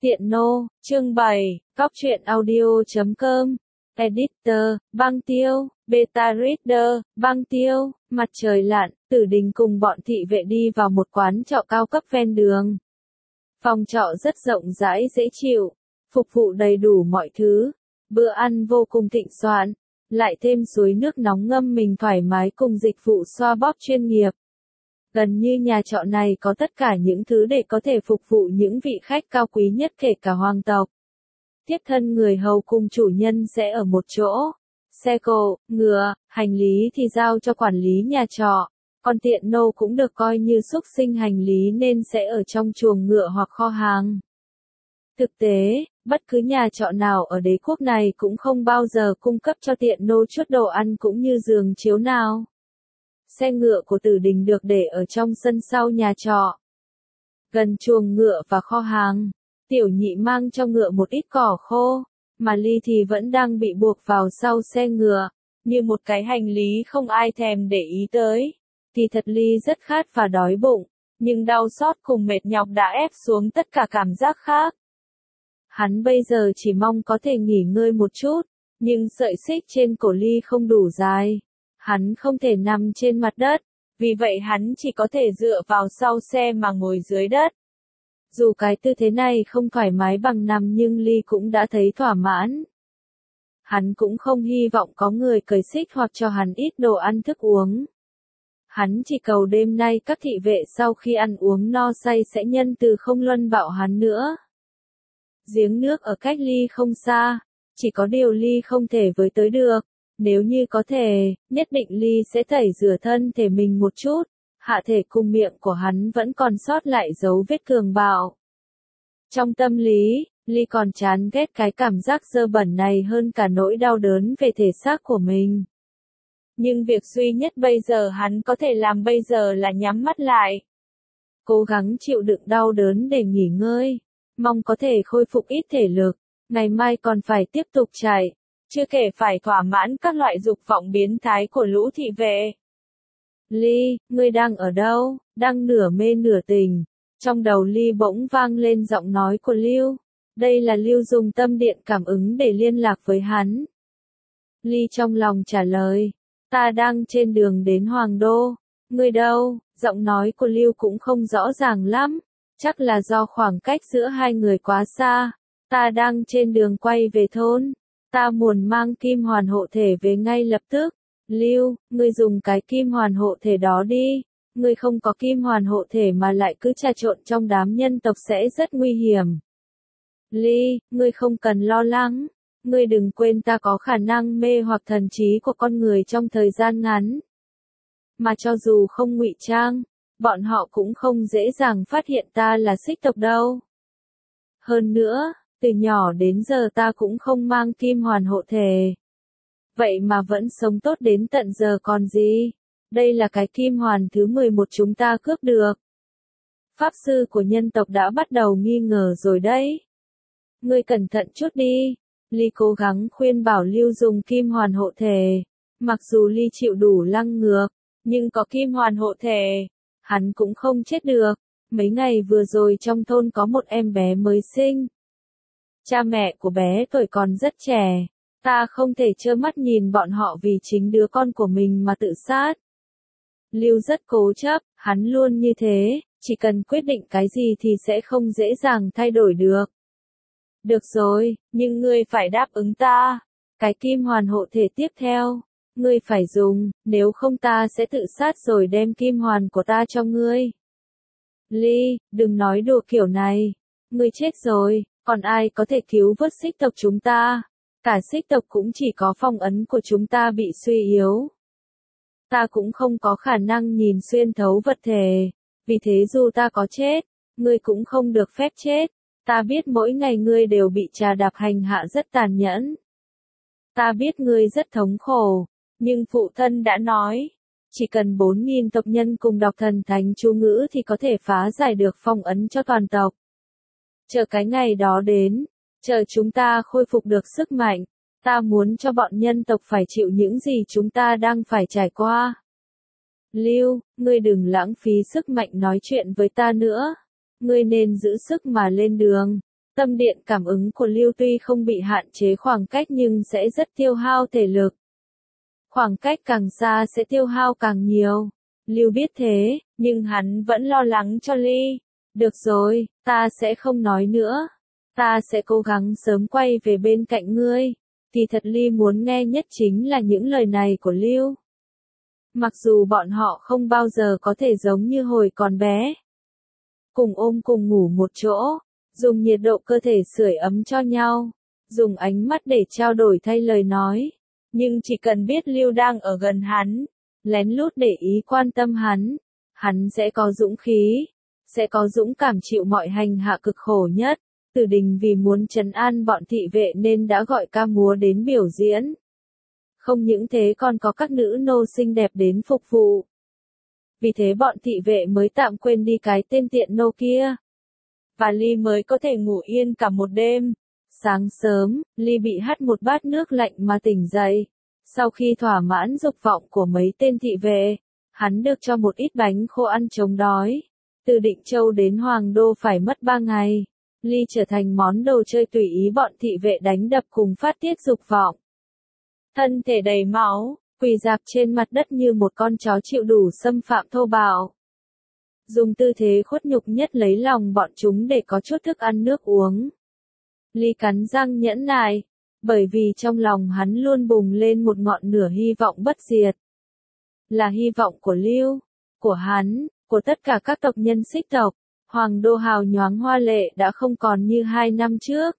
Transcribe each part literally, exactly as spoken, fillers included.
Tiện nô, chương bảy, cóc truyện audio chấm com, editor, băng tiêu, beta reader, băng tiêu, mặt trời lặn, Tử Đình cùng bọn thị vệ đi vào một quán trọ cao cấp ven đường. Phòng trọ rất rộng rãi dễ chịu, phục vụ đầy đủ mọi thứ, bữa ăn vô cùng thịnh soạn, lại thêm suối nước nóng ngâm mình thoải mái cùng dịch vụ xoa bóp chuyên nghiệp. Gần như nhà trọ này có tất cả những thứ để có thể phục vụ những vị khách cao quý nhất kể cả hoàng tộc. Tiếp thân người hầu cùng chủ nhân sẽ ở một chỗ. Xe cộ, ngựa, hành lý thì giao cho quản lý nhà trọ. Còn tiện nô cũng được coi như xúc sinh hành lý nên sẽ ở trong chuồng ngựa hoặc kho hàng. Thực tế, bất cứ nhà trọ nào ở đế quốc này cũng không bao giờ cung cấp cho tiện nô chút đồ ăn cũng như giường chiếu nào. Xe ngựa của Tử Đình được để ở trong sân sau nhà trọ. Gần chuồng ngựa và kho hàng, Tiểu Nhị mang cho ngựa một ít cỏ khô, mà Ly thì vẫn đang bị buộc vào sau xe ngựa, như một cái hành lý không ai thèm để ý tới. Thì thật Ly rất khát và đói bụng, nhưng đau xót cùng mệt nhọc đã ép xuống tất cả cảm giác khác. Hắn bây giờ chỉ mong có thể nghỉ ngơi một chút, nhưng sợi xích trên cổ Ly không đủ dài. Hắn không thể nằm trên mặt đất, vì vậy hắn chỉ có thể dựa vào sau xe mà ngồi dưới đất. Dù cái tư thế này không thoải mái bằng nằm nhưng Ly cũng đã thấy thỏa mãn. Hắn cũng không hy vọng có người cởi xích hoặc cho hắn ít đồ ăn thức uống. Hắn chỉ cầu đêm nay các thị vệ sau khi ăn uống no say sẽ nhân từ không luân bạo hắn nữa. Giếng nước ở cách Ly không xa, chỉ có điều Ly không thể với tới được. Nếu như có thể, nhất định Ly sẽ tẩy rửa thân thể mình một chút, hạ thể cùng miệng của hắn vẫn còn sót lại dấu vết cường bạo. Trong tâm lý, Ly còn chán ghét cái cảm giác dơ bẩn này hơn cả nỗi đau đớn về thể xác của mình. Nhưng việc duy nhất bây giờ hắn có thể làm bây giờ là nhắm mắt lại. Cố gắng chịu đựng đau đớn để nghỉ ngơi, mong có thể khôi phục ít thể lực, ngày mai còn phải tiếp tục chạy. Chưa kể phải thỏa mãn các loại dục vọng biến thái của lũ thị vệ. Ly, ngươi đang ở đâu? Đang nửa mê nửa tỉnh. Trong đầu Ly bỗng vang lên giọng nói của Lưu. Đây là Lưu dùng tâm điện cảm ứng để liên lạc với hắn. Ly trong lòng trả lời. Ta đang trên đường đến Hoàng Đô. Ngươi đâu? Giọng nói của Lưu cũng không rõ ràng lắm. Chắc là do khoảng cách giữa hai người quá xa. Ta đang trên đường quay về thôn. Ta muốn mang kim hoàn hộ thể về ngay lập tức. Lưu, ngươi dùng cái kim hoàn hộ thể đó đi. Ngươi không có kim hoàn hộ thể mà lại cứ trà trộn trong đám nhân tộc sẽ rất nguy hiểm. Ly, ngươi không cần lo lắng. Ngươi đừng quên ta có khả năng mê hoặc thần trí của con người trong thời gian ngắn. Mà cho dù không ngụy trang, bọn họ cũng không dễ dàng phát hiện ta là xích tộc đâu. Hơn nữa, từ nhỏ đến giờ ta cũng không mang kim hoàn hộ thể. Vậy mà vẫn sống tốt đến tận giờ còn gì? Đây là cái kim hoàn thứ mười một chúng ta cướp được. Pháp sư của nhân tộc đã bắt đầu nghi ngờ rồi đấy. Ngươi cẩn thận chút đi. Ly cố gắng khuyên bảo Lưu dùng kim hoàn hộ thể. Mặc dù Ly chịu đủ lăng ngược, nhưng có kim hoàn hộ thể, hắn cũng không chết được. Mấy ngày vừa rồi trong thôn có một em bé mới sinh. Cha mẹ của bé tuổi còn rất trẻ, ta không thể trơ mắt nhìn bọn họ vì chính đứa con của mình mà tự sát. Lưu rất cố chấp, hắn luôn như thế, chỉ cần quyết định cái gì thì sẽ không dễ dàng thay đổi được. Được rồi, nhưng ngươi phải đáp ứng ta. Cái kim hoàn hộ thể tiếp theo, ngươi phải dùng, nếu không ta sẽ tự sát rồi đem kim hoàn của ta cho ngươi. Ly, đừng nói đùa kiểu này. Ngươi chết rồi. Còn ai có thể cứu vớt xích tộc chúng ta? Cả xích tộc cũng chỉ có phong ấn của chúng ta bị suy yếu. Ta cũng không có khả năng nhìn xuyên thấu vật thể. Vì thế dù ta có chết, ngươi cũng không được phép chết. Ta biết mỗi ngày ngươi đều bị trà đạp hành hạ rất tàn nhẫn. Ta biết ngươi rất thống khổ. Nhưng phụ thân đã nói, chỉ cần bốn nghìn tộc nhân cùng đọc thần thánh chú ngữ thì có thể phá giải được phong ấn cho toàn tộc. Chờ cái ngày đó đến, chờ chúng ta khôi phục được sức mạnh, ta muốn cho bọn nhân tộc phải chịu những gì chúng ta đang phải trải qua. Lưu, ngươi đừng lãng phí sức mạnh nói chuyện với ta nữa. Ngươi nên giữ sức mà lên đường. Tâm điện cảm ứng của Lưu tuy không bị hạn chế khoảng cách nhưng sẽ rất tiêu hao thể lực. Khoảng cách càng xa sẽ tiêu hao càng nhiều. Lưu biết thế, nhưng hắn vẫn lo lắng cho Ly. Được rồi, ta sẽ không nói nữa. Ta sẽ cố gắng sớm quay về bên cạnh ngươi. Kỳ thật Ly muốn nghe nhất chính là những lời này của Lưu. Mặc dù bọn họ không bao giờ có thể giống như hồi còn bé. Cùng ôm cùng ngủ một chỗ, dùng nhiệt độ cơ thể sưởi ấm cho nhau, dùng ánh mắt để trao đổi thay lời nói. Nhưng chỉ cần biết Lưu đang ở gần hắn, lén lút để ý quan tâm hắn, hắn sẽ có dũng khí, sẽ có dũng cảm chịu mọi hành hạ cực khổ nhất. Tử Đình vì muốn trấn an bọn thị vệ nên đã gọi ca múa đến biểu diễn. Không những thế còn có các nữ nô xinh đẹp đến phục vụ. Vì thế bọn thị vệ mới tạm quên đi cái tên tiện nô kia. Và Ly mới có thể ngủ yên cả một đêm. Sáng sớm, Ly bị hắt một bát nước lạnh mà tỉnh dậy. Sau khi thỏa mãn dục vọng của mấy tên thị vệ, hắn được cho một ít bánh khô ăn chống đói. Từ Định Châu đến Hoàng Đô phải mất ba ngày. Ly trở thành món đồ chơi tùy ý bọn thị vệ đánh đập cùng phát tiết dục vọng. Thân thể đầy máu, quỳ dạp trên mặt đất như một con chó chịu đủ xâm phạm thô bạo. Dùng tư thế khuất nhục nhất lấy lòng bọn chúng để có chút thức ăn nước uống. Ly cắn răng nhẫn nại, bởi vì trong lòng hắn luôn bùng lên một ngọn lửa hy vọng bất diệt. Là hy vọng của Lưu, của hắn, của tất cả các tộc nhân Xích tộc. Hoàng đô hào nhoáng hoa lệ đã không còn như hai năm trước.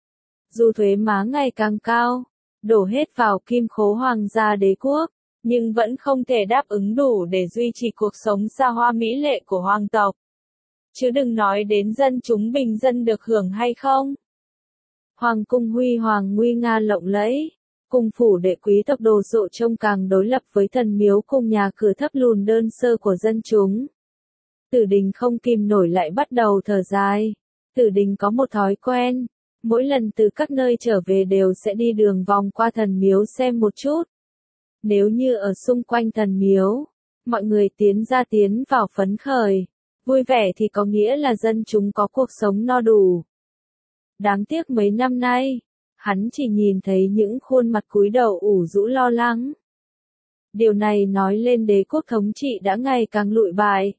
Dù thuế má ngày càng cao, đổ hết vào kim khố hoàng gia đế quốc, nhưng vẫn không thể đáp ứng đủ để duy trì cuộc sống xa hoa mỹ lệ của hoàng tộc. Chứ đừng nói đến dân chúng bình dân được hưởng hay không. Hoàng cung huy hoàng nguy nga lộng lẫy, cung phủ đệ quý tộc đồ sộ trông càng đối lập với thần miếu cùng nhà cửa thấp lùn đơn sơ của dân chúng. Tử Đình không kìm nổi lại bắt đầu thở dài. Tử Đình có một thói quen, mỗi lần từ các nơi trở về đều sẽ đi đường vòng qua thần miếu xem một chút. Nếu như ở xung quanh thần miếu, mọi người tiến ra tiến vào phấn khởi, vui vẻ thì có nghĩa là dân chúng có cuộc sống no đủ. Đáng tiếc mấy năm nay, hắn chỉ nhìn thấy những khuôn mặt cúi đầu ủ rũ lo lắng. Điều này nói lên đế quốc thống trị đã ngày càng lụi bại.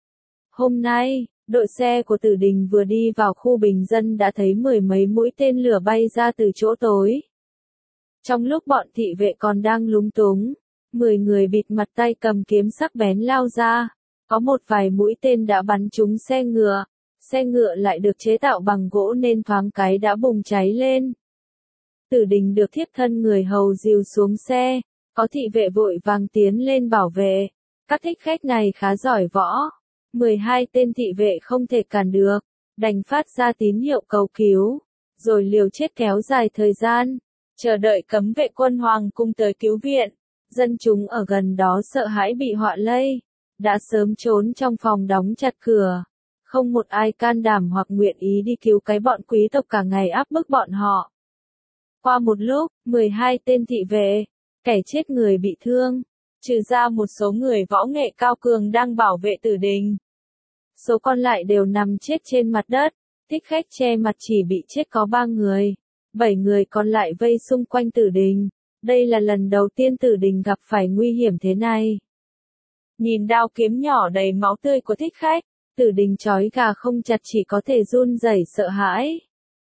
Hôm nay, đội xe của Tử Đình vừa đi vào khu bình dân đã thấy mười mấy mũi tên lửa bay ra từ chỗ tối. Trong lúc bọn thị vệ còn đang lúng túng, mười người bịt mặt tay cầm kiếm sắc bén lao ra, có một vài mũi tên đã bắn trúng xe ngựa, xe ngựa lại được chế tạo bằng gỗ nên thoáng cái đã bùng cháy lên. Tử Đình được thiếp thân người hầu dìu xuống xe, có thị vệ vội vàng tiến lên bảo vệ, các thích khách này khá giỏi võ. mười hai tên thị vệ không thể cản được, đành phát ra tín hiệu cầu cứu, rồi liều chết kéo dài thời gian, chờ đợi cấm vệ quân hoàng cung tới cứu viện. Dân chúng ở gần đó sợ hãi bị họa lây, đã sớm trốn trong phòng đóng chặt cửa, không một ai can đảm hoặc nguyện ý đi cứu cái bọn quý tộc cả ngày áp bức bọn họ. Qua một lúc, mười hai tên thị vệ, kẻ chết người bị thương, trừ ra một số người võ nghệ cao cường đang bảo vệ Tử Đình. Số còn lại đều nằm chết trên mặt đất, thích khách che mặt chỉ bị chết có ba người, bảy người còn lại vây xung quanh Tử Đình. Đây là lần đầu tiên Tử Đình gặp phải nguy hiểm thế này. Nhìn đao kiếm nhỏ đầy máu tươi của thích khách, Tử Đình trói gà không chặt chỉ có thể run rẩy sợ hãi.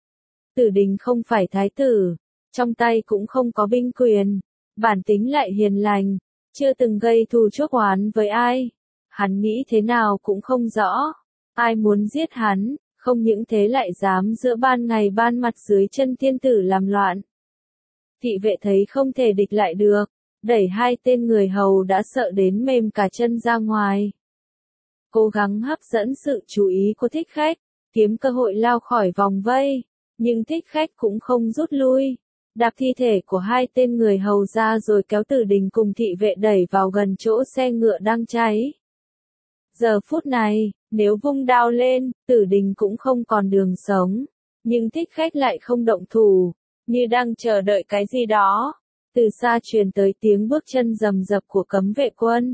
Tử Đình không phải thái tử, trong tay cũng không có binh quyền, bản tính lại hiền lành, chưa từng gây thù chuốc oán với ai. Hắn nghĩ thế nào cũng không rõ, ai muốn giết hắn, không những thế lại dám giữa ban ngày ban mặt dưới chân tiên tử làm loạn. Thị vệ thấy không thể địch lại được, đẩy hai tên người hầu đã sợ đến mềm cả chân ra ngoài. Cố gắng hấp dẫn sự chú ý của thích khách, kiếm cơ hội lao khỏi vòng vây, nhưng thích khách cũng không rút lui. Đạp thi thể của hai tên người hầu ra rồi kéo Tử Đình cùng thị vệ đẩy vào gần chỗ xe ngựa đang cháy. Giờ phút này, nếu vung đao lên, Tử Đình cũng không còn đường sống. Nhưng thích khách lại không động thủ, như đang chờ đợi cái gì đó. Từ xa truyền tới tiếng bước chân rầm rập của cấm vệ quân.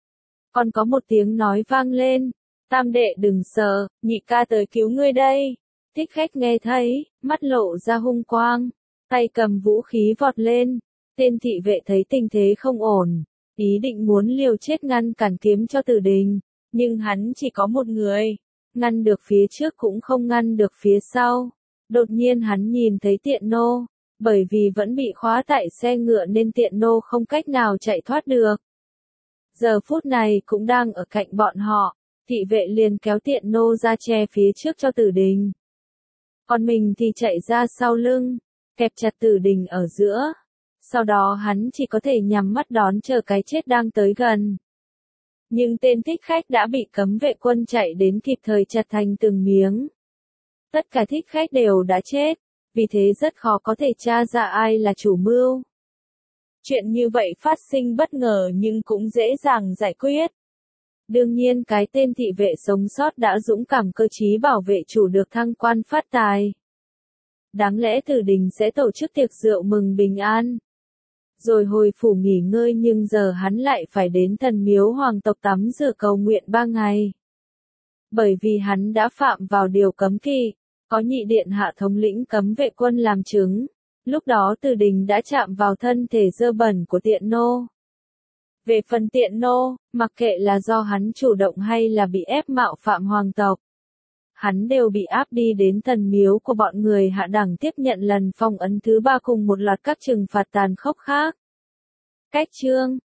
Còn có một tiếng nói vang lên, tam đệ đừng sợ, nhị ca tới cứu ngươi đây. Thích khách nghe thấy, mắt lộ ra hung quang, tay cầm vũ khí vọt lên. Tên thị vệ thấy tình thế không ổn, ý định muốn liều chết ngăn cản kiếm cho Tử Đình, nhưng hắn chỉ có một người, ngăn được phía trước cũng không ngăn được phía sau. Đột nhiên hắn nhìn thấy Tiện Nô, bởi vì vẫn bị khóa tại xe ngựa nên Tiện Nô không cách nào chạy thoát được. Giờ phút này cũng đang ở cạnh bọn họ, thị vệ liền kéo Tiện Nô ra che phía trước cho Tử Đình. Còn mình thì chạy ra sau lưng, kẹp chặt Tử Đình ở giữa. Sau đó hắn chỉ có thể nhắm mắt đón chờ cái chết đang tới gần. Nhưng tên thích khách đã bị cấm vệ quân chạy đến kịp thời chặt thành từng miếng. Tất cả thích khách đều đã chết, vì thế rất khó có thể tra ra ai là chủ mưu. Chuyện như vậy phát sinh bất ngờ nhưng cũng dễ dàng giải quyết. Đương nhiên cái tên thị vệ sống sót đã dũng cảm cơ trí bảo vệ chủ được thăng quan phát tài. Đáng lẽ Tử Đình sẽ tổ chức tiệc rượu mừng bình an, rồi hồi phủ nghỉ ngơi, nhưng giờ hắn lại phải đến Thần Miếu hoàng tộc tắm rửa cầu nguyện ba ngày. Bởi vì hắn đã phạm vào điều cấm kỵ, có nhị điện hạ thống lĩnh cấm vệ quân làm chứng. Lúc đó Tử Đình đã chạm vào thân thể dơ bẩn của Tiện Nô. Về phần Tiện Nô, mặc kệ là do hắn chủ động hay là bị ép mạo phạm hoàng tộc, hắn đều bị áp đi đến thần miếu của bọn người hạ đẳng tiếp nhận lần phong ấn thứ ba cùng một loạt các trừng phạt tàn khốc khác. Cách chương